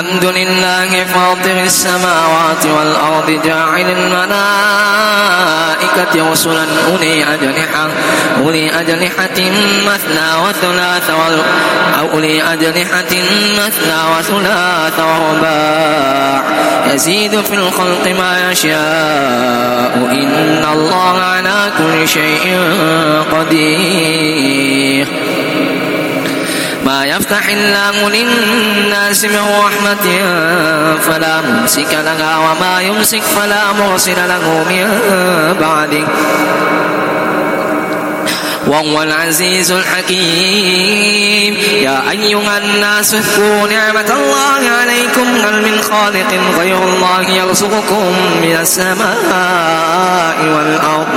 الحمد لله فاطر السماوات والأرض جاعل الملائكة رسلا أولي أجنحة مثنى وثلاث ورباع يزيد في الخلق ما يشاء إن الله على كل شيء قدير ما يفتح الله للناس من رحمة فلا ممسك لها وما يمسك فلا مرسل له من بعده وهو العزيز الحكيم يا أيها الناس اذكروا نعمة الله عليكم هل من خالق غير الله يرزقكم من السماء والأرض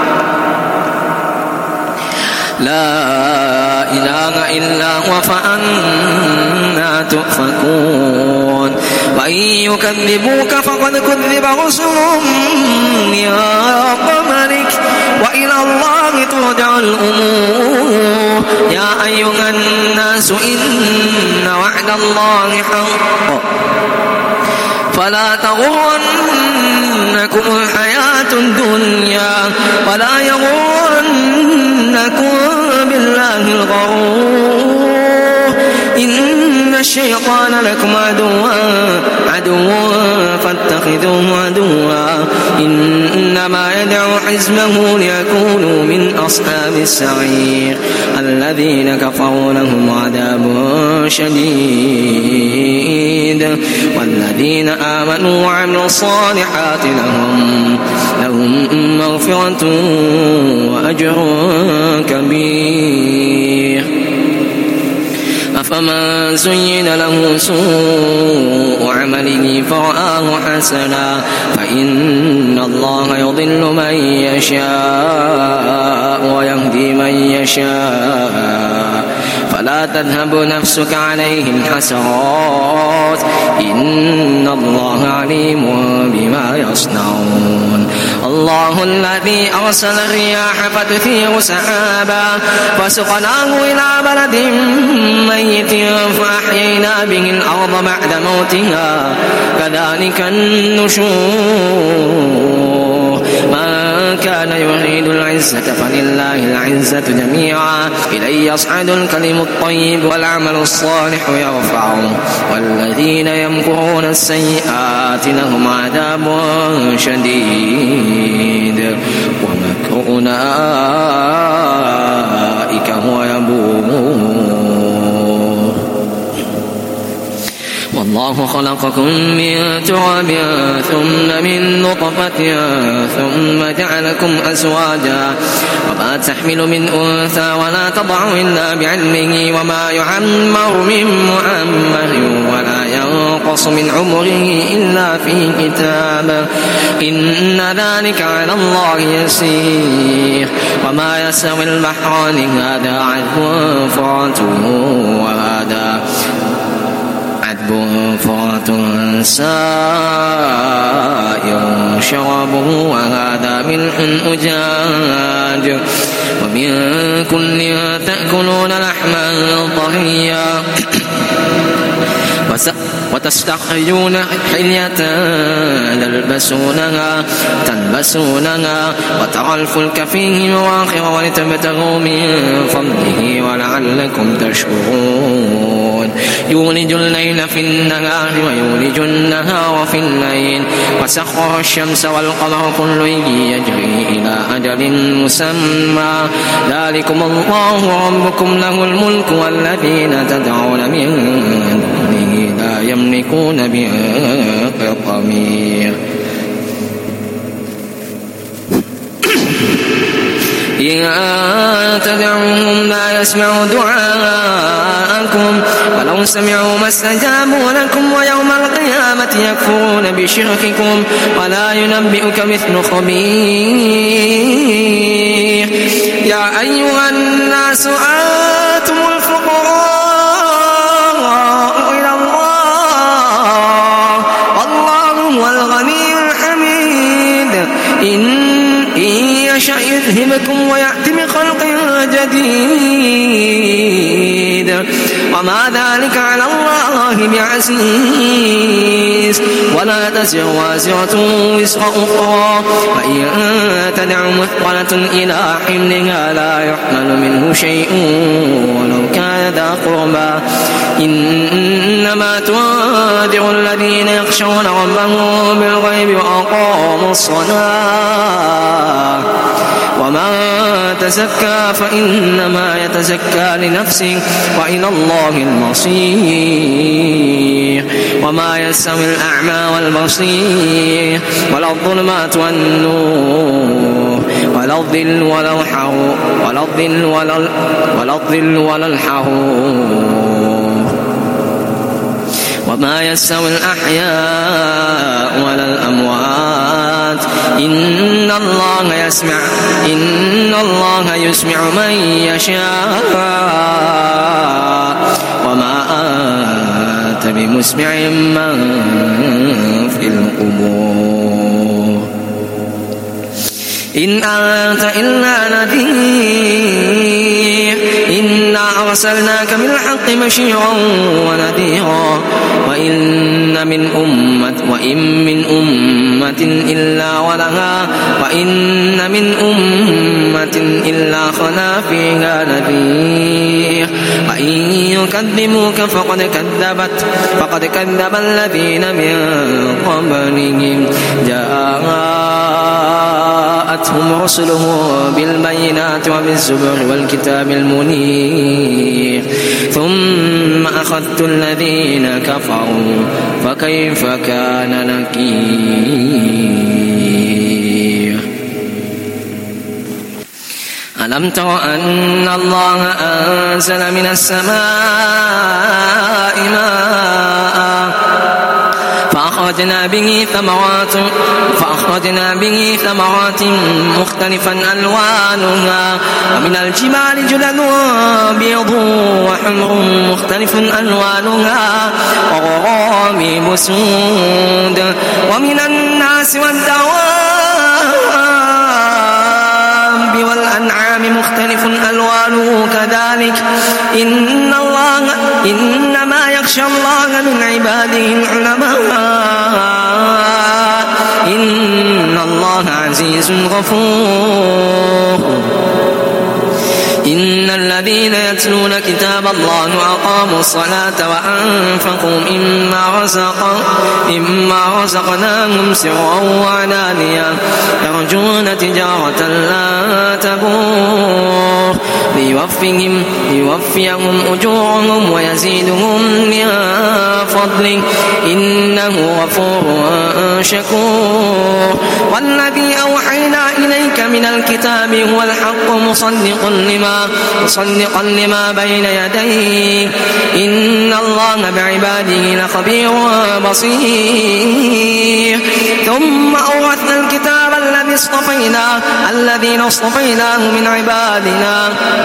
لا إله إلا هو فأنى تؤفكون وإن يكذبوك فقد كذب رسل من قبلك وإلى الله ترجع الأمور يا أيها الناس إن وعد الله حق فلا تغرنكم الحياة الدنيا ولا يغرنكم بالله الغرور إن الشيطان لكم عدو فاتخذوه عدوا إنما يدعو حزبه ليكونوا من أصحاب السعير الذين كفروا لهم عذاب شديد والذين آمنوا وعملوا الصالحات لهم مغفرة وأجر كبير أفمن زين له سوء عمله فرآه حسنا فإن الله يضل من يشاء ويهدي من يشاء فلا تذهب نفسك عليهم حسرات إن الله عليم بما يصنعون الله الذي أرسل الرياح فتثير سحابا فسقناه إلى بلد ميت فأحيينا به الأرض بعد موتها كذلك النشور من كان يريد العزة فلله العزة جميعا إليه يصعد الكلم الطيب والعمل الصالح يرفعه والذين يمكرون السيئات لهم عذاب شديد ومكر أولئك هو يبور والله خلقكم من تراب ثم من نطفة ثم جعلكم أزواجا وما تحمل من أنثى ولا تضع إلا بعلمه وما يعمر من معمر ولا ينقص من عمره إلا في كتاب إن ذلك على الله يسير وما يستوي البحران هذا عذب فرات وهذا فرات سائر شرابه وهذا ملح أجاج ومن كل تأكلون لحما طريا وتستخرجون حلية تلبسونها وترى الفلك فيه مواخر ولتبتغوا من فضله ولعلكم تشكرون يولج الليل في النهار ويولج النهار في الليل وسخر الشمس والقمر كل يجري إلى أجل مسمى ذلكم الله ربكم له الملك والذين تدعون من دونه لا يملكون بقطمير إن تدعوهم لا يسمعوا دعاءكم ولو سمعوا ما استجابوا لكم ويوم القيامة يكفرون بشرككم ولا ينبئك مثل خبير يا أيها الناس أنتم الفقراء إلى الله والله هو الغني الحميد إن يشأ يذهبكم ويأتي بخلق جديد وما ذلك على الله بعزيز ولا تزر وازرة وزر أخرى وإن تدع مثقلة إلى حملها لا يحمل منه شيء ولو كان ذا قربى إنما تنذر الذين يخشون ربهم بالغيب وأقاموا الصلاة ومن تزكى فإنما يتزكى لنفسه وإلى الله المصير وما يستوي الأعمى والبصير ولا الظلمات والنور ولا الظل ولا الحرور ولا الحرور وما يستوي الأحياء ولا الأموات إن الله يسمع من يشاء وما أنت بمسمع من في القبور إن أنت إلا نذير إنا أرسلناك بالحق بشيرا ونذيرا وإن من أمة إلا خلا فيها نذير وإن يكذبوك فقد كذب الذين من قبلهم جاءتهم رسلهم بالبينات وبالزبر والكتاب المنير ثم أخذت الذين كفروا فكيف كان نكير ألم تر أن الله أنزل من السماء ماء فأخرجنا به ثمرات مختلفا ألوانها ومن الجبال جدد بيض وحمر مختلف ألوانها وغرابيب سود ومن الناس والدواب والأنعام مختلف ألوانه كذلك إنما يخشى الله من عباده العلماء إن الله عزيز غفور إن الذين يتلون كتاب الله وأقاموا الصلاة وأنفقوا مما رزقناهم سرا وعلانية يرجون تجارة لا تبور ليوفيهم أجورهم ويزيدهم من فضله إنه غفور شكور والذي أوحينا إليك من الكتاب هو الحق مصدقا لما بين يديه إن الله بعباده لخبير بصير ثم أورثنا الكتاب الذين اصطفيناه من عبادنا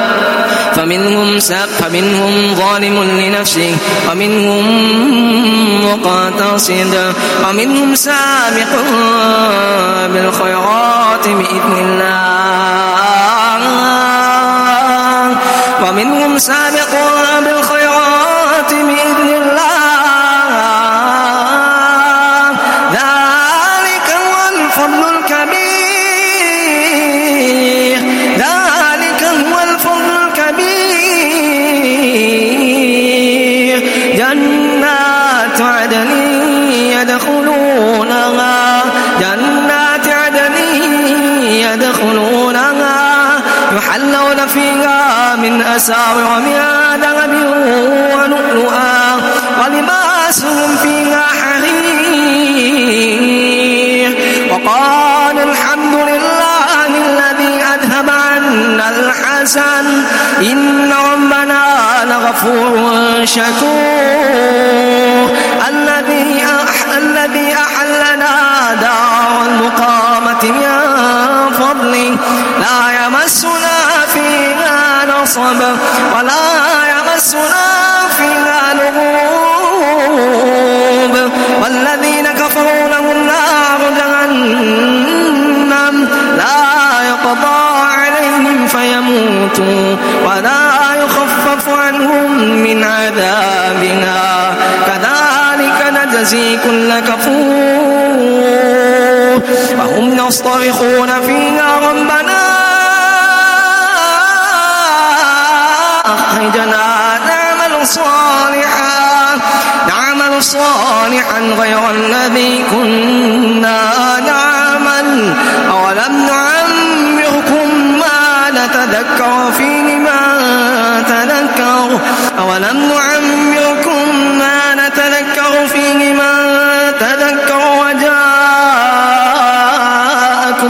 فمنهم ظالم لنفسه ومنهم مقتصد ومنهم سابق بالخيرات بإذن الله ومنهم سابق بالخيرات بإذن الله ذلك هو الفضل الكبير جنات عدن يدخلونها يحلون فيها من أساور من ذهب ولؤلؤا ولباسهم فيها حرير وقال الحمد لله الذي أذهب عنا الحزن إن ربنا لغفور شكور الذي أحلنا دار المقامة من فضله لا يمسنا فيها نصب ولا يمسنا فيها لغوب والذين كفروا لهم نار جهنم لا يقضى عليهم فيموتوا ولا يخفف عنهم من عذابها نجزي كل كفور وهم يصطرخون فيها ربنا أخرجنا نعمل صالحا غير الذي كنا نعمل أولم نعمركم ما نتذكر فيه ما تذكر وجاءكم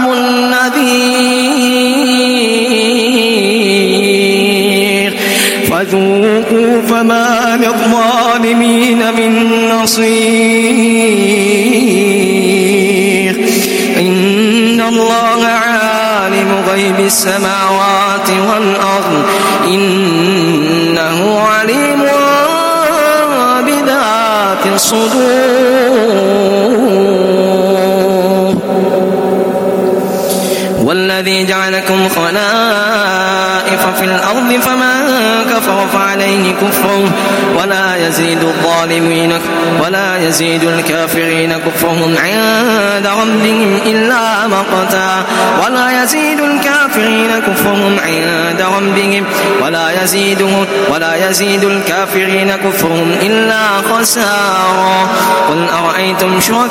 النذير فذوقوا فما للظالمين من نصير إن الله عالم غيب السماوات والأرض إنه عليم بذات الصدور والذي جعلكم خلائف في الأرض فمن كفر فعليه كفره ولا يزيد الكافرين كفرهم عند ربهم إلا مقتا ولا يزيد الكافرين كفرهم إلا خسارا قل أرأيتم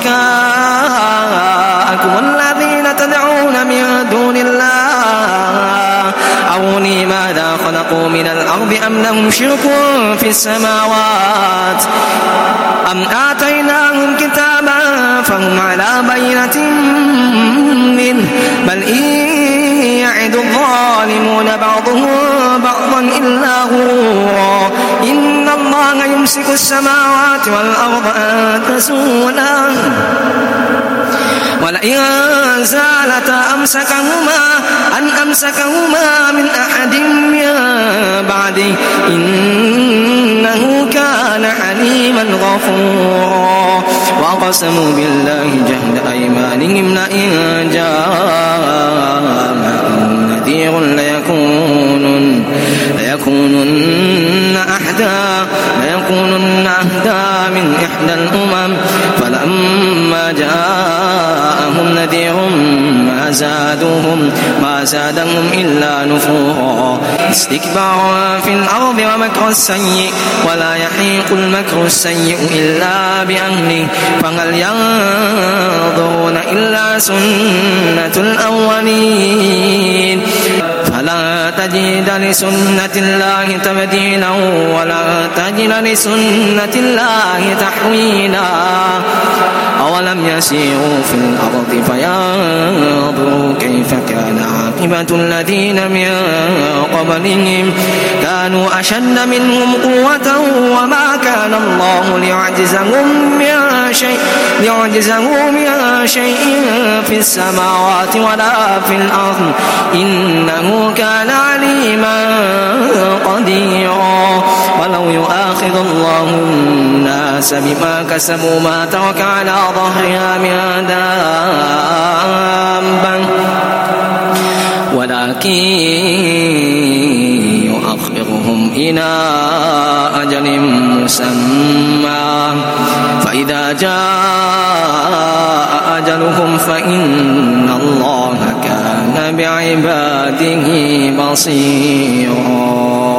شركاءكم الذين تدعون من دون الله أروني ماذا خلقوا من الأرض أم لهم شرك في السماوات أم آتيناهم كتابا فهم على بينة منه بل إن يعد الظالمون بعضهم بعضا إلا غرورا إن الله يمسك السماوات والأرض أن تزولا ولئن زالتا أمسكهما من أحد من بعده إنه كان حليما غفورا وقسموا بالله جهد أيمانهم لئن جاءهم نذير ليكونن أهدى من إحدى الأمم فلما جاءهم نذير ما زادهم إلا نفورا استكبارا في الأرض ومكر السيء ولا يحيق المكر السيء إلا بأهله فهل ينظرون إلا سنة الأولين فلا تجد لسنة الله تبديلا ولا تجد لسنة الله تحويلا أولم يسيروا في الأرض فينظروا كيف كان عاقبة الذين من قبلهم كانوا أشد منهم قوة وما كان الله ليعجزه من شيء في السماوات ولا في الأرض إنه كان عليما قديرا ولو يؤاخذ الله الناس بما كسبوا ما ترك على ظهرها من دابة ولكن يؤخرهم إلى أجل مسمى فإذا جاء أجلهم فإن الله كان بعباده بصيرا